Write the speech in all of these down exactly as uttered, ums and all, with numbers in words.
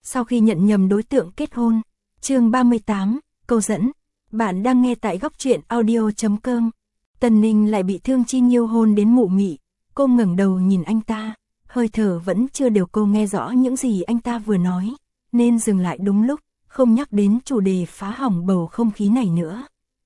sau khi nhận nhầm đối tượng kết hôn. Chương ba mươi tám, câu dẫn. Bạn đang nghe tại góc truyện audio chấm com. Tần Ninh lại bị Thương Chi Nhiêu hôn đến mụ mị, cô ngẩng đầu nhìn anh ta, hơi thở vẫn chưa đều, cô nghe rõ những gì anh ta vừa nói, nên dừng lại đúng lúc, không nhắc đến chủ đề phá hỏng bầu không khí này nữa.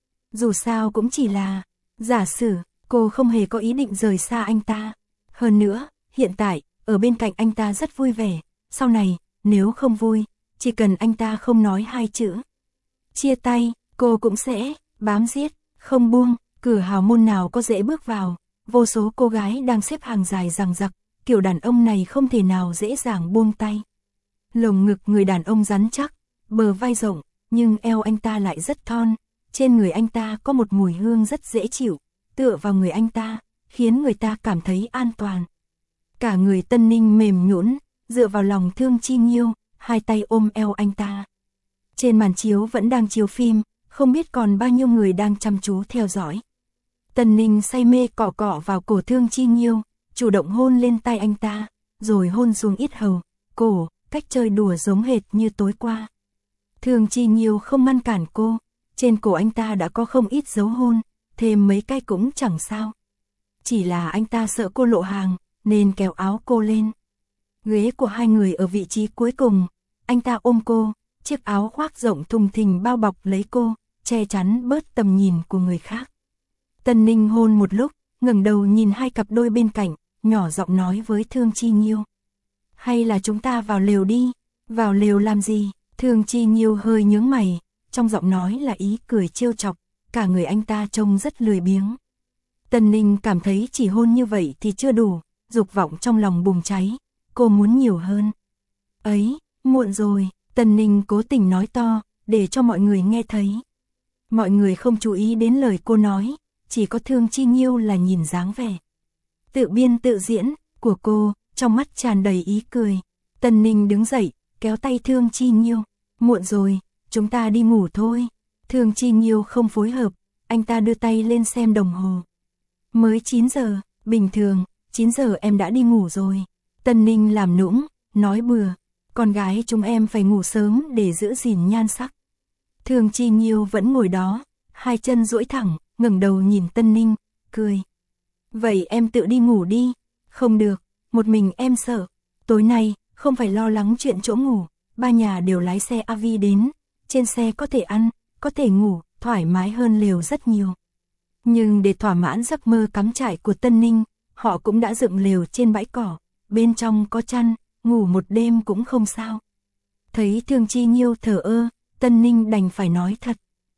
Dù sao cũng chỉ là, giả sử, cô không hề có ý định rời xa anh ta. Hơn nữa, hiện tại, ở bên cạnh anh ta rất vui vẻ, sau này, nếu không vui, chỉ cần anh ta không nói hai chữ chia tay, cô cũng sẽ bám giết, không buông. Cửa hào môn nào có dễ bước vào, vô số cô gái đang xếp hàng dài dằng dặc, kiểu đàn ông này không thể nào dễ dàng buông tay. Lồng ngực người đàn ông rắn chắc, bờ vai rộng, nhưng eo anh ta lại rất thon, trên người anh ta có một mùi hương rất dễ chịu, tựa vào người anh ta, khiến người ta cảm thấy an toàn. Cả người Tân Ninh mềm nhũn, dựa vào lòng Thương Chi Nhiêu, hai tay ôm eo anh ta. Trên màn chiếu vẫn đang chiếu phim, không biết còn bao nhiêu người đang chăm chú theo dõi. Tần Ninh say mê cọ cọ vào cổ Thương Chi Nhiêu, chủ động hôn lên tay anh ta, rồi hôn xuống yết hầu, cổ, cách chơi đùa giống hệt như tối qua. Thương Chi Nhiêu không ngăn cản cô, trên cổ anh ta đã có không ít dấu hôn, thêm mấy cái cũng chẳng sao. Chỉ là anh ta sợ cô lộ hàng, nên kéo áo cô lên. Ghế của hai người ở vị trí cuối cùng, anh ta ôm cô, chiếc áo khoác rộng thùng thình bao bọc lấy cô, che chắn bớt tầm nhìn của người khác. Tần Ninh hôn một lúc, ngẩng đầu nhìn hai cặp đôi bên cạnh, nhỏ giọng nói với Thương Chi Nhiêu. Hay là chúng ta vào lều đi, vào lều làm gì? Thương Chi Nhiêu hơi nhướng mày, trong giọng nói là ý cười trêu chọc, cả người anh ta trông rất lười biếng. Tần Ninh cảm thấy chỉ hôn như vậy thì chưa đủ, dục vọng trong lòng bùng cháy, cô muốn nhiều hơn. Ấy, muộn rồi, Tần Ninh cố tình nói to, để cho mọi người nghe thấy. Mọi người không chú ý đến lời cô nói, chỉ có Thương Chi Nhiêu là nhìn dáng vẻ tự biên tự diễn của cô, trong mắt tràn đầy ý cười. Tần Ninh đứng dậy, kéo tay Thương Chi Nhiêu. Muộn rồi, chúng ta đi ngủ thôi. Thương Chi Nhiêu không phối hợp, anh ta đưa tay lên xem đồng hồ. Mới chín giờ, bình thường, chín giờ em đã đi ngủ rồi. Tần Ninh làm nũng, nói bừa, con gái chúng em phải ngủ sớm để giữ gìn nhan sắc. Thương Chi Nhiêu vẫn ngồi đó, hai chân duỗi thẳng, ngẩng đầu nhìn Tần Ninh, cười. Vậy em tự đi ngủ đi. Không được, một mình em sợ. Tối nay, không phải lo lắng chuyện chỗ ngủ, ba nhà đều lái xe a vê đến, trên xe có thể ăn, có thể ngủ, thoải mái hơn lều rất nhiều. Nhưng để thỏa mãn giấc mơ cắm trại của Tần Ninh, họ cũng đã dựng lều trên bãi cỏ, bên trong có chăn, ngủ một đêm cũng không sao. Thấy Thương Chi Nhiêu thờ ơ, Tần Ninh đành phải nói thật.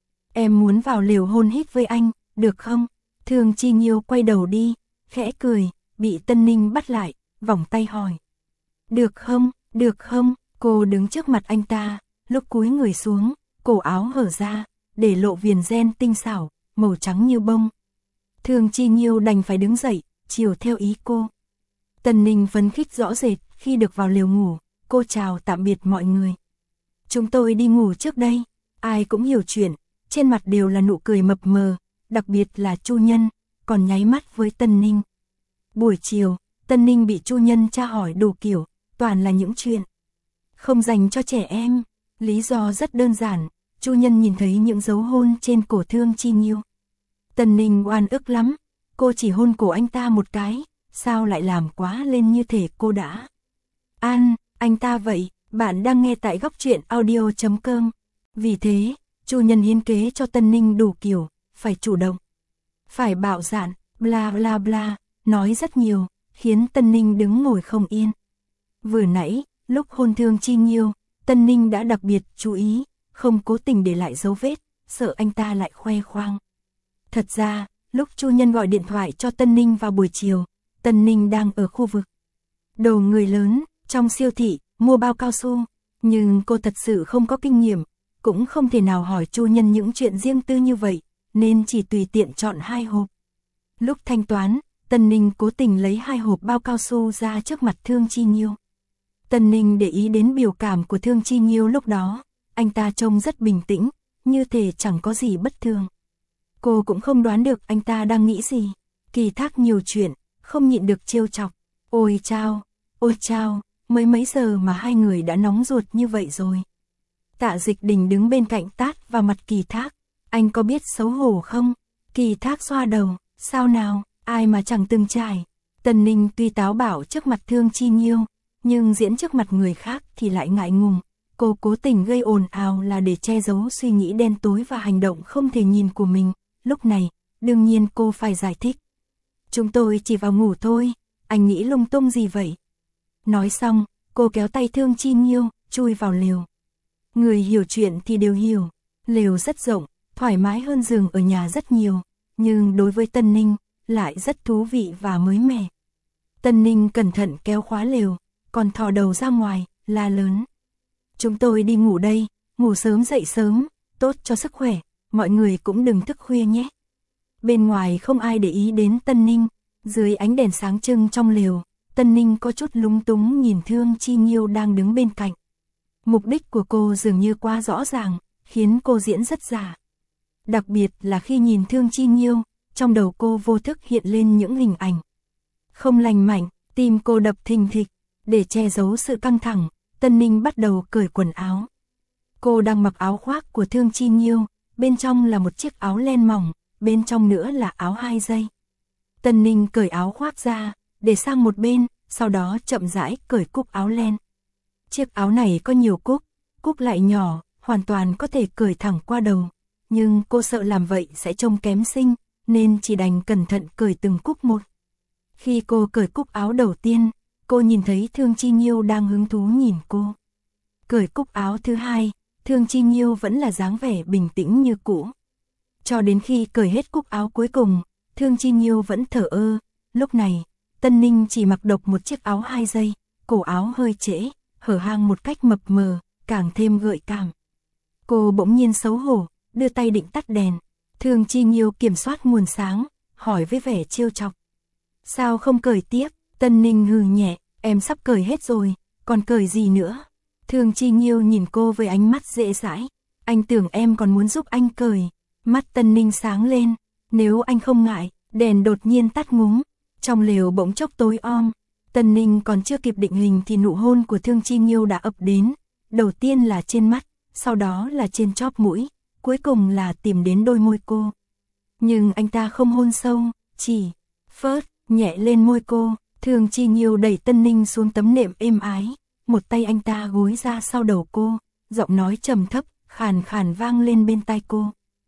Em muốn vào lều hôn hít với anh, được không? Thương Chi Nhiêu quay đầu đi, khẽ cười, bị Tần Ninh bắt lại, vòng tay hỏi. Được không, được không? Cô đứng trước mặt anh ta, lúc cúi người xuống, cổ áo hở ra, để lộ viền ren tinh xảo, màu trắng như bông. Thương Chi Nhiêu đành phải đứng dậy, chiều theo ý cô. Tần Ninh phấn khích rõ rệt khi được vào lều ngủ, cô chào tạm biệt mọi người. Chúng tôi đi ngủ trước đây. Ai cũng hiểu chuyện, trên mặt đều là nụ cười mập mờ, đặc biệt là Chu Nhân, còn nháy mắt với Tần Ninh. Buổi chiều, Tần Ninh bị Chu Nhân tra hỏi đủ kiểu, toàn là những chuyện không dành cho trẻ em. Lý do rất đơn giản, Chu Nhân nhìn thấy những dấu hôn trên cổ Thương Chi Nhiêu. Tần Ninh oan ức lắm, cô chỉ hôn cổ anh ta một cái, sao lại làm quá lên như thể cô đã an anh ta vậy. Bạn đang nghe tại góc truyện audio chấm com. Vì thế, Chu Nhân hiến kế cho Tần Ninh đủ kiểu, phải chủ động, phải bạo dạn, bla bla bla, nói rất nhiều, khiến Tần Ninh đứng ngồi không yên. Vừa nãy, lúc hôn Thương Chi Nhiêu, Tần Ninh đã đặc biệt chú ý, không cố tình để lại dấu vết, sợ anh ta lại khoe khoang. Thật ra, lúc Chu Nhân gọi điện thoại cho Tần Ninh vào buổi chiều, Tần Ninh đang ở khu vực đồ người lớn, trong siêu thị, mua bao cao su, nhưng cô thật sự không có kinh nghiệm, cũng không thể nào hỏi Chu Nhân những chuyện riêng tư như vậy, nên chỉ tùy tiện chọn hai hộp. Lúc thanh toán, Tần Ninh cố tình lấy hai hộp bao cao su ra trước mặt Thương Chi Nhiêu. Tần Ninh để ý đến biểu cảm của Thương Chi Nhiêu lúc đó, anh ta trông rất bình tĩnh, như thể chẳng có gì bất thường. Cô cũng không đoán được anh ta đang nghĩ gì, kỳ thác nhiều chuyện, không nhịn được trêu chọc. Ôi chao, ôi chao, mới mấy giờ mà hai người đã nóng ruột như vậy rồi. Tạ Dịch Đình đứng bên cạnh tát vào mặt Kỳ Thác, anh có biết xấu hổ không? Kỳ Thác xoa đầu, sao nào, ai mà chẳng từng trải. Tần Ninh tuy táo bạo trước mặt Thương Chi Nhiêu, nhưng diễn trước mặt người khác thì lại ngại ngùng. Cô cố tình gây ồn ào là để che giấu suy nghĩ đen tối và hành động không thể nhìn của mình. Lúc này, đương nhiên cô phải giải thích. Chúng tôi chỉ vào ngủ thôi, anh nghĩ lung tung gì vậy? Nói xong, cô kéo tay Thương Chi Nhiêu, chui vào lều. Người hiểu chuyện thì đều hiểu, lều rất rộng, thoải mái hơn giường ở nhà rất nhiều, nhưng đối với Tân Ninh, lại rất thú vị và mới mẻ. Tân Ninh cẩn thận kéo khóa lều, còn thò đầu ra ngoài, la lớn. Chúng tôi đi ngủ đây, ngủ sớm dậy sớm, tốt cho sức khỏe, mọi người cũng đừng thức khuya nhé. Bên ngoài không ai để ý đến Tân Ninh, dưới ánh đèn sáng trưng trong lều, Tân Ninh có chút lúng túng nhìn Thương Chi Nhiêu đang đứng bên cạnh. Mục đích của cô dường như quá rõ ràng, khiến cô diễn rất giả. Đặc biệt là khi nhìn Thương Chi Nhiêu, trong đầu cô vô thức hiện lên những hình ảnh không lành mạnh, tim cô đập thình thịch. Để che giấu sự căng thẳng, Tân Ninh bắt đầu cởi quần áo. Cô đang mặc áo khoác của Thương Chi Nhiêu, bên trong là một chiếc áo len mỏng, bên trong nữa là áo hai dây. Tân Ninh cởi áo khoác ra, để sang một bên, sau đó chậm rãi cởi cúc áo len. Chiếc áo này có nhiều cúc, cúc lại nhỏ, hoàn toàn có thể cởi thẳng qua đầu. Nhưng cô sợ làm vậy sẽ trông kém xinh, nên chỉ đành cẩn thận cởi từng cúc một. Khi cô cởi cúc áo đầu tiên, cô nhìn thấy Thương Chi Nhiêu đang hứng thú nhìn cô. Cởi cúc áo thứ hai, Thương Chi Nhiêu vẫn là dáng vẻ bình tĩnh như cũ. Cho đến khi cởi hết cúc áo cuối cùng, Thương Chi Nhiêu vẫn thở ơ. Lúc này, Tân Ninh chỉ mặc độc một chiếc áo hai dây, cổ áo hơi trễ, hở hang một cách mập mờ, càng thêm gợi cảm. Cô bỗng nhiên xấu hổ, đưa tay định tắt đèn. Thương Chi Nhiêu kiểm soát nguồn sáng, hỏi với vẻ trêu chọc. Sao không cởi tiếp? Tân Ninh hừ nhẹ, em sắp cởi hết rồi, còn cởi gì nữa? Thương Chi Nhiêu nhìn cô với ánh mắt dễ dãi. Anh tưởng em còn muốn giúp anh cởi. Mắt Tân Ninh sáng lên, nếu anh không ngại. Đèn đột nhiên tắt ngúm, trong lều bỗng chốc tối om. Tân Ninh còn chưa kịp định hình thì nụ hôn của Thương Chi Nhiêu đã ập đến. Đầu tiên là trên mắt, sau đó là trên chóp mũi, cuối cùng là tìm đến đôi môi cô. Nhưng anh ta không hôn sâu, chỉ phớt nhẹ lên môi cô. Thương Chi Nhiêu đẩy Tân Ninh xuống tấm nệm êm ái, một tay anh ta gối ra sau đầu cô, giọng nói trầm thấp, khàn khàn vang lên bên tai cô.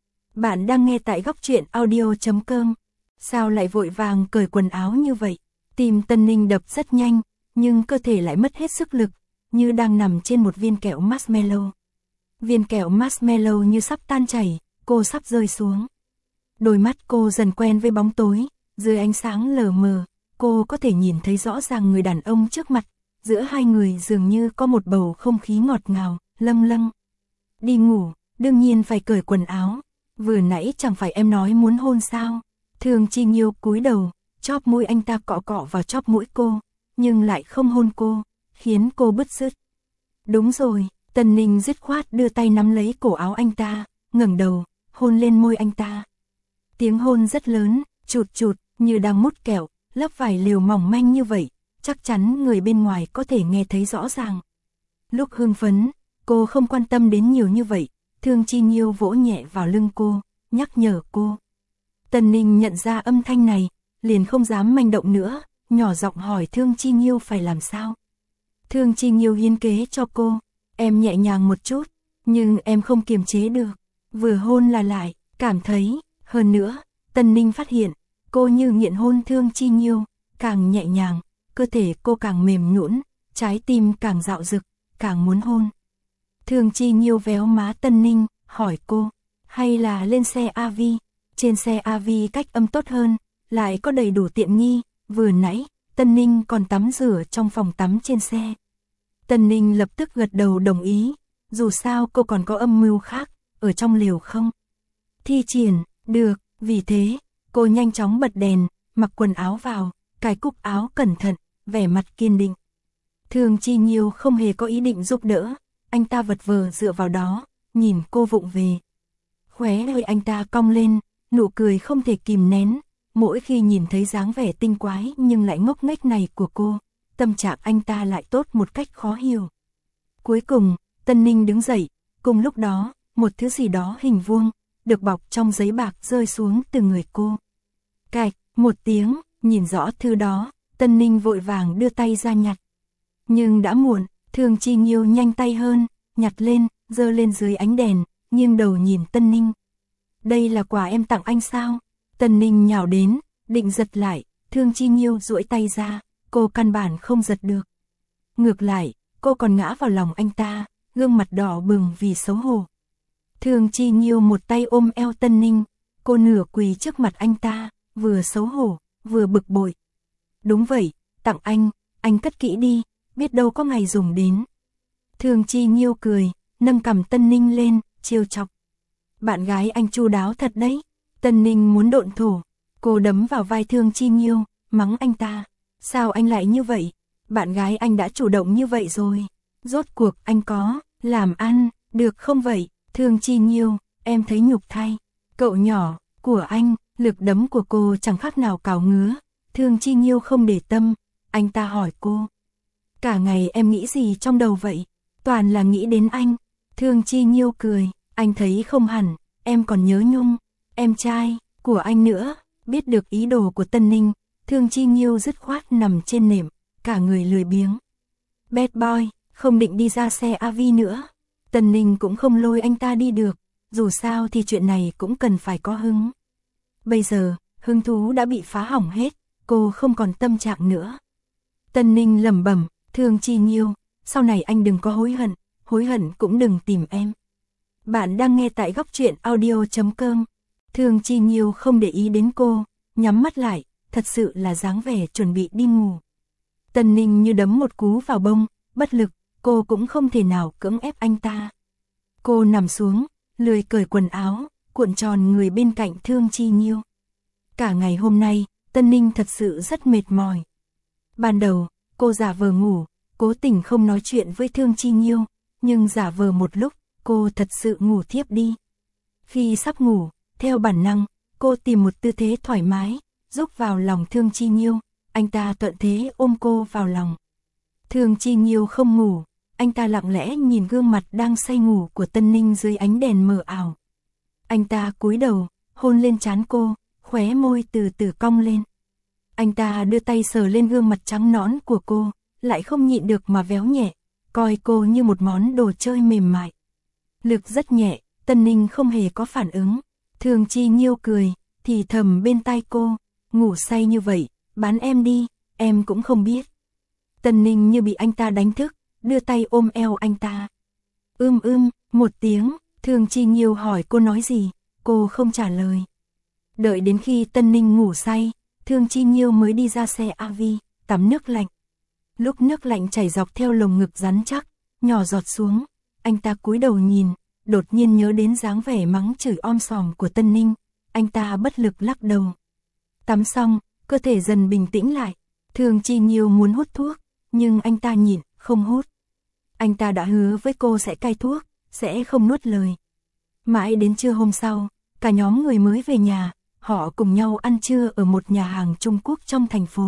Bạn đang nghe tại góc truyện audio chấm com. Sao lại vội vàng cởi quần áo như vậy? Tim Tân Ninh đập rất nhanh, nhưng cơ thể lại mất hết sức lực, như đang nằm trên một viên kẹo marshmallow. Viên kẹo marshmallow như sắp tan chảy, cô sắp rơi xuống. Đôi mắt cô dần quen với bóng tối, dưới ánh sáng lờ mờ, cô có thể nhìn thấy rõ ràng người đàn ông trước mặt, giữa hai người dường như có một bầu không khí ngọt ngào, lâng lâng. Đi ngủ, đương nhiên phải cởi quần áo, vừa nãy chẳng phải em nói muốn hôn sao? Thương Chi Nhiêu cúi đầu, chóp mũi anh ta cọ cọ vào chóp mũi cô, nhưng lại không hôn cô, khiến cô bứt rứt. Đúng rồi, Tân Ninh dứt khoát đưa tay nắm lấy cổ áo anh ta, ngẩng đầu, hôn lên môi anh ta. Tiếng hôn rất lớn, chụt chụt, như đang mút kẹo, lớp vải lều mỏng manh như vậy, chắc chắn người bên ngoài có thể nghe thấy rõ ràng. Lúc hưng phấn, cô không quan tâm đến nhiều như vậy, Thương Chi Nhiêu vỗ nhẹ vào lưng cô, nhắc nhở cô. Tân Ninh nhận ra âm thanh này, liền không dám manh động nữa, nhỏ giọng hỏi Thương Chi Nhiêu phải làm sao. Thương Chi Nhiêu hiến kế cho cô, em nhẹ nhàng một chút, nhưng em không kiềm chế được, vừa hôn là lại, cảm thấy, hơn nữa, Tân Ninh phát hiện, cô như nghiện hôn Thương Chi Nhiêu, càng nhẹ nhàng, cơ thể cô càng mềm nhũn, trái tim càng dạo dực, càng muốn hôn. Thương Chi Nhiêu véo má Tân Ninh, hỏi cô, hay là lên xe a vê, trên xe a vê cách âm tốt hơn, lại có đầy đủ tiện nghi, vừa nãy, Tân Ninh còn tắm rửa trong phòng tắm trên xe. Tân Ninh lập tức gật đầu đồng ý, dù sao cô còn có âm mưu khác, ở trong lều không? Thi triển, được, vì thế, cô nhanh chóng bật đèn, mặc quần áo vào, cài cúc áo cẩn thận, vẻ mặt kiên định. Thương Chi Nhiêu không hề có ý định giúp đỡ, anh ta vật vờ dựa vào đó, nhìn cô vụng về. Khóe hơi anh ta cong lên, nụ cười không thể kìm nén, mỗi khi nhìn thấy dáng vẻ tinh quái nhưng lại ngốc nghếch này của cô, tâm trạng anh ta lại tốt một cách khó hiểu. Cuối cùng, Tân Ninh đứng dậy, cùng lúc đó, một thứ gì đó hình vuông, được bọc trong giấy bạc rơi xuống từ người cô. Cạch, một tiếng, nhìn rõ thư đó, Tân Ninh vội vàng đưa tay ra nhặt. Nhưng đã muộn, Thương Chi Nhiêu nhanh tay hơn, nhặt lên, giơ lên dưới ánh đèn, nghiêng đầu nhìn Tân Ninh. Đây là quà em tặng anh sao? Tân Ninh nhào đến, định giật lại, Thương Chi Nhiêu duỗi tay ra, cô căn bản không giật được. Ngược lại, cô còn ngã vào lòng anh ta, gương mặt đỏ bừng vì xấu hổ. Thương Chi Nhiêu một tay ôm eo Tân Ninh, cô nửa quỳ trước mặt anh ta, vừa xấu hổ, vừa bực bội. Đúng vậy, tặng anh, anh cất kỹ đi, biết đâu có ngày dùng đến. Thương Chi Nhiêu cười, nâng cằm Tân Ninh lên, trêu chọc. Bạn gái anh chu đáo thật đấy. Tân Ninh muốn độn thổ, cô đấm vào vai Thương Chi Nhiêu, mắng anh ta. Sao anh lại như vậy? Bạn gái anh đã chủ động như vậy rồi. Rốt cuộc anh có, làm ăn, được không vậy? Thương Chi Nhiêu, em thấy nhục thay. Cậu nhỏ, của anh, lực đấm của cô chẳng khác nào cào ngứa. Thương Chi Nhiêu không để tâm, anh ta hỏi cô. Cả ngày em nghĩ gì trong đầu vậy? Toàn là nghĩ đến anh. Thương Chi Nhiêu cười, anh thấy không hẳn, em còn nhớ Nhung, em trai của anh nữa. Biết được ý đồ của Tân Ninh, Thương Chi Nhiêu dứt khoát nằm trên nệm, cả người lười biếng. Bad boy, không định đi ra xe a vê nữa. Tân Ninh cũng không lôi anh ta đi được, dù sao thì chuyện này cũng cần phải có hứng. Bây giờ, hứng thú đã bị phá hỏng hết, cô không còn tâm trạng nữa. Tân Ninh lẩm bẩm, Thương Chi Nhiêu, sau này anh đừng có hối hận, hối hận cũng đừng tìm em. Bạn đang nghe tại góc truyện audio chấm com. Thương Chi Nhiêu không để ý đến cô, nhắm mắt lại, thật sự là dáng vẻ chuẩn bị đi ngủ. Tân Ninh như đấm một cú vào bông, bất lực, cô cũng không thể nào cưỡng ép anh ta. Cô nằm xuống, lười cởi quần áo, cuộn tròn người bên cạnh Thương Chi Nhiêu. Cả ngày hôm nay, Tân Ninh thật sự rất mệt mỏi. Ban đầu, cô giả vờ ngủ, cố tình không nói chuyện với Thương Chi Nhiêu, nhưng giả vờ một lúc, cô thật sự ngủ thiếp đi. Khi sắp ngủ, theo bản năng, cô tìm một tư thế thoải mái, rúc vào lòng Thương Chi Nhiêu, anh ta thuận thế ôm cô vào lòng. Thương Chi Nhiêu không ngủ, anh ta lặng lẽ nhìn gương mặt đang say ngủ của Tân Ninh dưới ánh đèn mờ ảo. Anh ta cúi đầu, hôn lên trán cô, khóe môi từ từ cong lên. Anh ta đưa tay sờ lên gương mặt trắng nõn của cô, lại không nhịn được mà véo nhẹ, coi cô như một món đồ chơi mềm mại. Lực rất nhẹ, Tân Ninh không hề có phản ứng. Thương Chi Nhiêu cười, thì thầm bên tai cô, ngủ say như vậy, bán em đi, em cũng không biết. Tân Ninh như bị anh ta đánh thức, đưa tay ôm eo anh ta. Ưm ưm, một tiếng, Thương Chi Nhiêu hỏi cô nói gì, cô không trả lời. Đợi đến khi Tân Ninh ngủ say, Thương Chi Nhiêu mới đi ra xe a vê, tắm nước lạnh. Lúc nước lạnh chảy dọc theo lồng ngực rắn chắc, nhỏ giọt xuống, anh ta cúi đầu nhìn, đột nhiên nhớ đến dáng vẻ mắng chửi om sòm của Tân Ninh, anh ta bất lực lắc đầu. Tắm xong, cơ thể dần bình tĩnh lại, Thương Chi Nhiêu muốn hút thuốc, nhưng anh ta nhịn, không hút. Anh ta đã hứa với cô sẽ cai thuốc, sẽ không nuốt lời. Mãi đến trưa hôm sau, cả nhóm người mới về nhà, họ cùng nhau ăn trưa ở một nhà hàng Trung Quốc trong thành phố.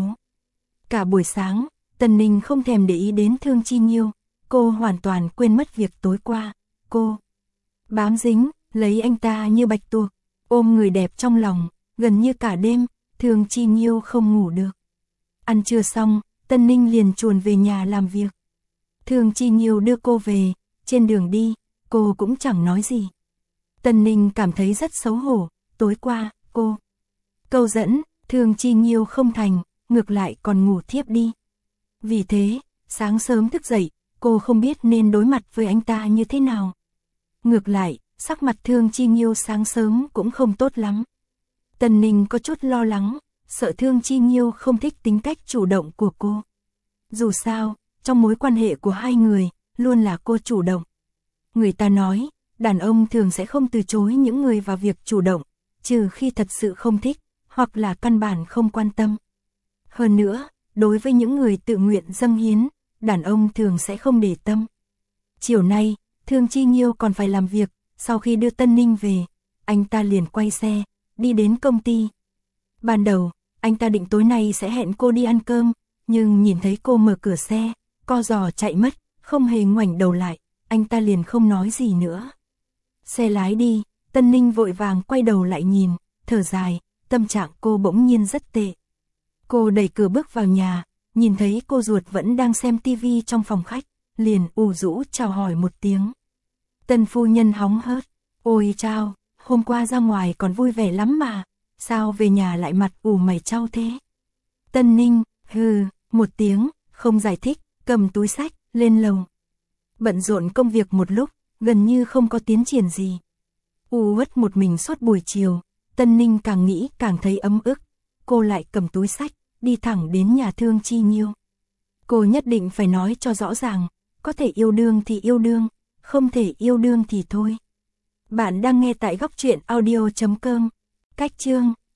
Cả buổi sáng, Tân Ninh không thèm để ý đến Thương Chi Nhiêu, cô hoàn toàn quên mất việc tối qua, cô bám dính, lấy anh ta như bạch tuộc, ôm người đẹp trong lòng, gần như cả đêm, Thương Chi Nhiêu không ngủ được. Ăn trưa xong, Tân Ninh liền chuồn về nhà làm việc. Thương Chi Nhiêu đưa cô về, trên đường đi, cô cũng chẳng nói gì. Tân Ninh cảm thấy rất xấu hổ, tối qua, cô câu dẫn, Thương Chi Nhiêu không thành, ngược lại còn ngủ thiếp đi. Vì thế, sáng sớm thức dậy, cô không biết nên đối mặt với anh ta như thế nào. Ngược lại, sắc mặt Thương Chi Nhiêu sáng sớm cũng không tốt lắm. Tân Ninh có chút lo lắng, sợ Thương Chi Nhiêu không thích tính cách chủ động của cô. Dù sao, trong mối quan hệ của hai người, luôn là cô chủ động. Người ta nói, đàn ông thường sẽ không từ chối những người vào việc chủ động, trừ khi thật sự không thích, hoặc là căn bản không quan tâm. Hơn nữa, đối với những người tự nguyện dâng hiến, đàn ông thường sẽ không để tâm. Chiều nay, Thương Chi Nhiêu còn phải làm việc, sau khi đưa Tân Ninh về, anh ta liền quay xe, đi đến công ty. Ban đầu, anh ta định tối nay sẽ hẹn cô đi ăn cơm, nhưng nhìn thấy cô mở cửa xe, co giò chạy mất, không hề ngoảnh đầu lại, anh ta liền không nói gì nữa. Xe lái đi, Tân Ninh vội vàng quay đầu lại nhìn, thở dài, tâm trạng cô bỗng nhiên rất tệ. Cô đẩy cửa bước vào nhà, nhìn thấy cô ruột vẫn đang xem tivi trong phòng khách, liền ủ rũ chào hỏi một tiếng. Tân phu nhân hóng hớt, ôi chao, hôm qua ra ngoài còn vui vẻ lắm mà, sao về nhà lại mặt ủ mày chau thế? Tân Ninh, hừ, một tiếng, không giải thích, cầm túi xách, lên lầu. Bận rộn công việc một lúc, gần như không có tiến triển gì. U uất một mình suốt buổi chiều, Tân Ninh càng nghĩ càng thấy ấm ức. Cô lại cầm túi xách, đi thẳng đến nhà Thương Chi Nhiêu. Cô nhất định phải nói cho rõ ràng, có thể yêu đương thì yêu đương, không thể yêu đương thì thôi. Bạn đang nghe tại góc truyện audio chấm com. Cách chương